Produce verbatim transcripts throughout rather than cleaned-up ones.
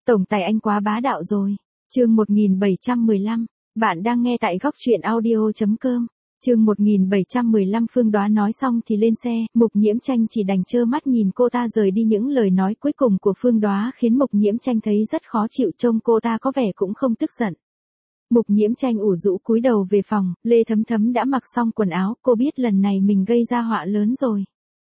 Tổng tài anh quá bá đạo rồi. Chương một nghìn bảy trăm mười lăm, bạn đang nghe tại góc truyện audio chấm com. Chương một nghìn bảy trăm mười lăm Phương Đoá nói xong thì lên xe, Mục Nhiễm Tranh chỉ đành trơ mắt nhìn cô ta rời đi. Những lời nói cuối cùng của Phương Đoá khiến Mục Nhiễm Tranh thấy rất khó chịu, trông cô ta có vẻ cũng không tức giận. Mục Nhiễm Tranh ủ rũ cúi đầu về phòng, Lê Thấm Thấm đã mặc xong quần áo, cô biết lần này mình gây ra họa lớn rồi.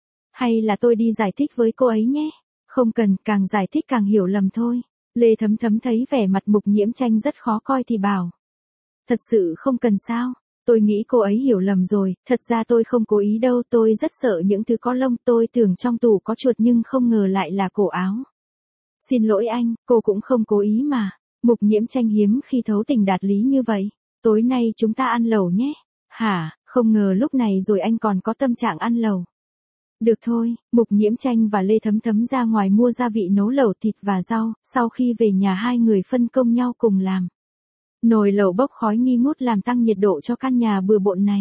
Hay là tôi đi giải thích với cô ấy nhé? Không cần, càng giải thích càng hiểu lầm thôi. Lê Thấm Thấm thấy vẻ mặt Mục Nhiễm Tranh rất khó coi thì bảo. Thật sự không cần sao? Tôi nghĩ cô ấy hiểu lầm rồi, thật ra tôi không cố ý đâu, tôi rất sợ những thứ có lông, tôi tưởng trong tủ có chuột nhưng không ngờ lại là cổ áo. Xin lỗi anh, cô cũng không cố ý mà. Mục Nhiễm Tranh hiếm khi thấu tình đạt lý như vậy. Tối nay chúng ta ăn lẩu nhé. Hả, không ngờ lúc này rồi anh còn có tâm trạng ăn lẩu. Được thôi, Mục Nhiễm Tranh và Lê Thấm Thấm ra ngoài mua gia vị nấu lẩu thịt và rau, sau khi về nhà hai người phân công nhau cùng làm. Nồi lẩu bốc khói nghi ngút làm tăng nhiệt độ cho căn nhà bừa bộn này.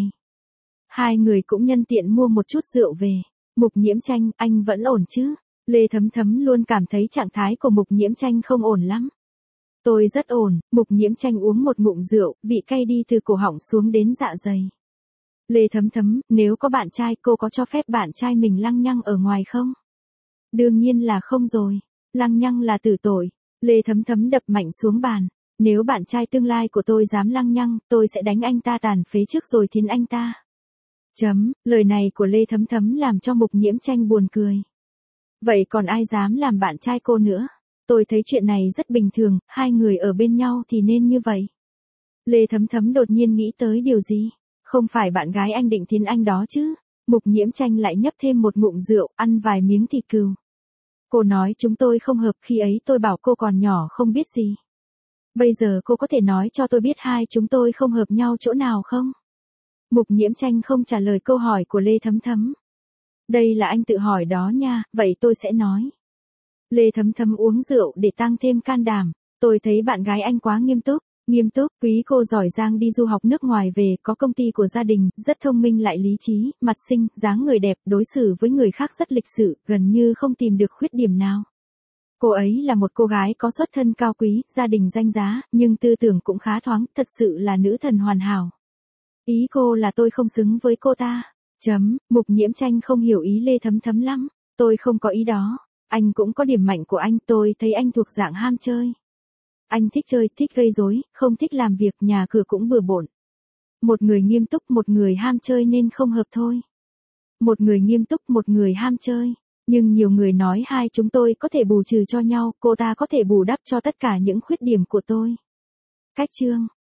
Hai người cũng nhân tiện mua một chút rượu về. Mục Nhiễm Tranh, anh vẫn ổn chứ? Lê Thấm Thấm luôn cảm thấy trạng thái của Mục Nhiễm Tranh không ổn lắm. Tôi rất ổn. Mục Nhiễm Tranh uống một ngụm rượu, vị cay đi từ cổ họng xuống đến dạ dày. Lê Thấm Thấm, nếu có bạn trai cô có cho phép bạn trai mình lăng nhăng ở ngoài không? Đương nhiên là không rồi. Lăng nhăng là tử tội. Lê Thấm Thấm đập mạnh xuống bàn. Nếu bạn trai tương lai của tôi dám lăng nhăng, tôi sẽ đánh anh ta tàn phế trước rồi thiến anh ta. Chấm, lời này của Lê Thấm Thấm làm cho Mục Nhiễm Tranh buồn cười. Vậy còn ai dám làm bạn trai cô nữa? Tôi thấy chuyện này rất bình thường, hai người ở bên nhau thì nên như vậy. Lê Thấm Thấm đột nhiên nghĩ tới điều gì? Không phải bạn gái anh định thiến anh đó chứ? Mục Nhiễm Tranh lại nhấp thêm một ngụm rượu, ăn vài miếng thịt cừu. Cô nói chúng tôi không hợp, khi ấy tôi bảo cô còn nhỏ không biết gì. Bây giờ cô có thể nói cho tôi biết hai chúng tôi không hợp nhau chỗ nào không? Mục Nhiễm Tranh không trả lời câu hỏi của Lê Thấm Thấm. Đây là anh tự hỏi đó nha, vậy tôi sẽ nói. Lê Thấm Thấm uống rượu để tăng thêm can đảm. Tôi thấy bạn gái anh quá nghiêm túc. Nghiêm túc, quý cô giỏi giang đi du học nước ngoài về, có công ty của gia đình, rất thông minh lại lý trí, mặt xinh, dáng người đẹp, đối xử với người khác rất lịch sự, gần như không tìm được khuyết điểm nào. Cô ấy là một cô gái có xuất thân cao quý, gia đình danh giá, nhưng tư tưởng cũng khá thoáng, thật sự là nữ thần hoàn hảo. Ý cô là tôi không xứng với cô ta. Chấm, Mục Nhiễm Tranh không hiểu ý Lê Thấm Thấm lắm. Tôi không có ý đó. Anh cũng có điểm mạnh của anh, tôi thấy anh thuộc dạng ham chơi. Anh thích chơi, thích gây rối, không thích làm việc, nhà cửa cũng bừa bộn. Một người nghiêm túc, một người ham chơi nên không hợp thôi. Một người nghiêm túc, một người ham chơi. Nhưng nhiều người nói hai chúng tôi có thể bù trừ cho nhau, cô ta có thể bù đắp cho tất cả những khuyết điểm của tôi. Cách chương.